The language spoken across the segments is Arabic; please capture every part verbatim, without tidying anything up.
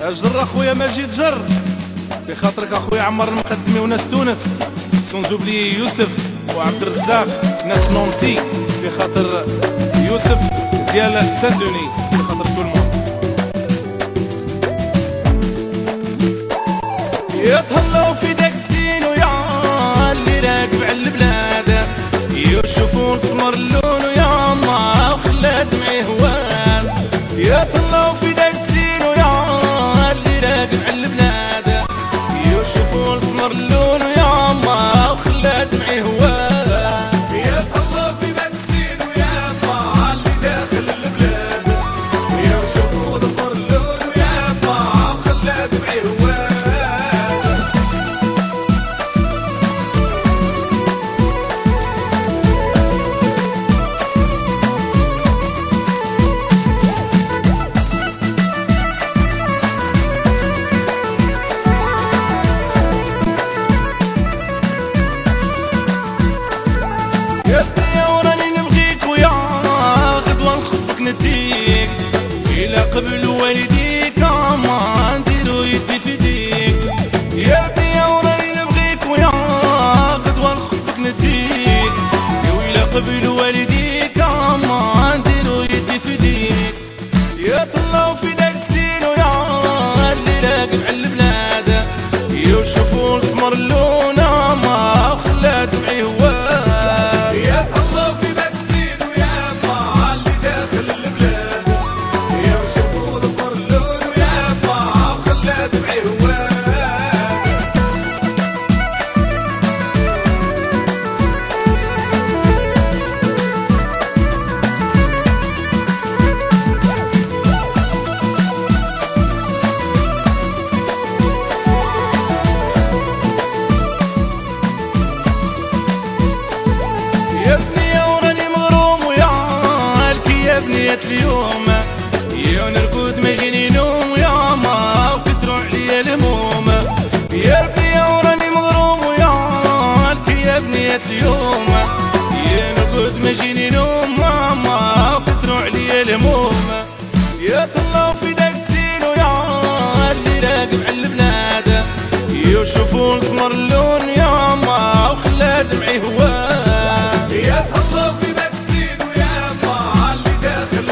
جر اخويا مجيد جر في خاطرك اخويا عمر المقدمي وناس تونس سونزوبلي يوسف وعبد الرزاق ناس نونسي في خاطر يوسف ديال سان دوني في خاطر كل الموند. يتهلاو في داك الزين ويا اللي راكب على البلاد يشوفون سمر اللون ويا الله وخلى دمعي هوان. يتهلاو في داك الزين ويا اللي راكب على البلاد يشوفون سمر اللون ويا الله وخلى دمعي هوان. يتهلاو في داك الزين ويا الله اللي داخل البلاد يشوفون سمر اللون ويا الله وخلى دمعي هوان. نديك إلى قبل والديك ما نديرو يدي في يديك. يا بني يا وراني نبغيك ويا غدوة نخطبك نديك وإلى قبل والديك ما نديرو يدي في يديك. يا طلعوا في داك الزين ويا اللي راكب على البلاد يشوفوا السمر اللون ما وخلى دمعي هوان. يا طلعوا في داك الزين ويا ما اللي داخل اليوم يا نرقد ما يجيني نوم يا ما وكثروا عليا الهموم. يا ربي يا وراني مغروم ويا يا بنية اليوم يا نرقد ما يجيني نوم يا ما وكثروا عليا الهموم. يا طلعوا في داك الزين ويا اللي راكب على البلاد يشوفوا سمر اللون يا ما وخلى دمعي هوان. يا طلعوا في داك الزين ويا ما اللي داخل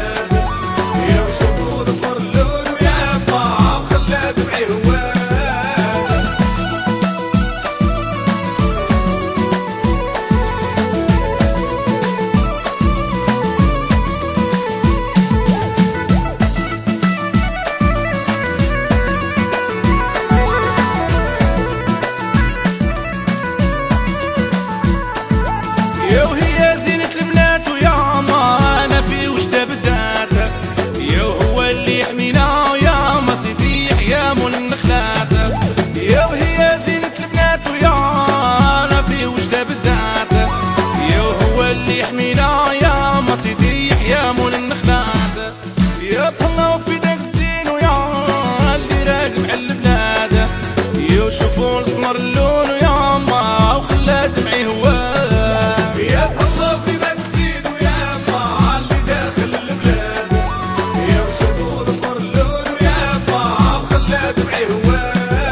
يشوفون سمر اللون ويا ما وخلى دمعي هوان. يا طلعوا في داك الزين ويا ما اللي داخل البلاد يشوفون سمر اللون ويا ما وخلى دمعي هوان.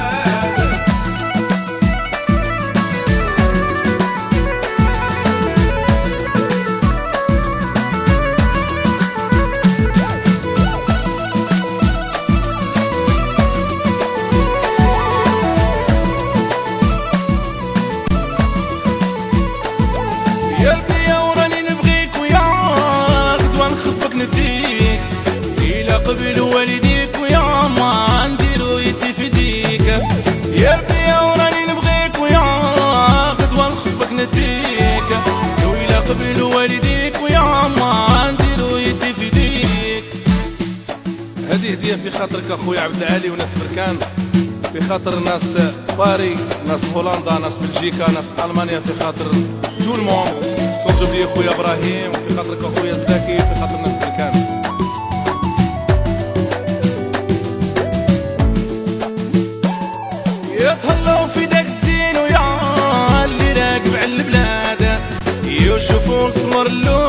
نديك إلى قبل والديك ويا ما نديرو يدي في يديك. يا ربي يا وراني نبغيك ويا غدوة نخطبك نديك وإلى قبل والديك ويا ما نديرو يدي في يديك. هذه هدية في خاطرك اخويا عبد العالي وناس بركان في خاطر ناس باري ناس هولندا ناس بلجيكا ناس ألمانيا في خاطر تو الموند. سونجو بلي اخويا ابراهيم في خاطرك اخويا الزكي في خاطر ناس بركان. يتهلاو في داك الزين ويا اللي راكب على البلاد يشوفون سمر اللون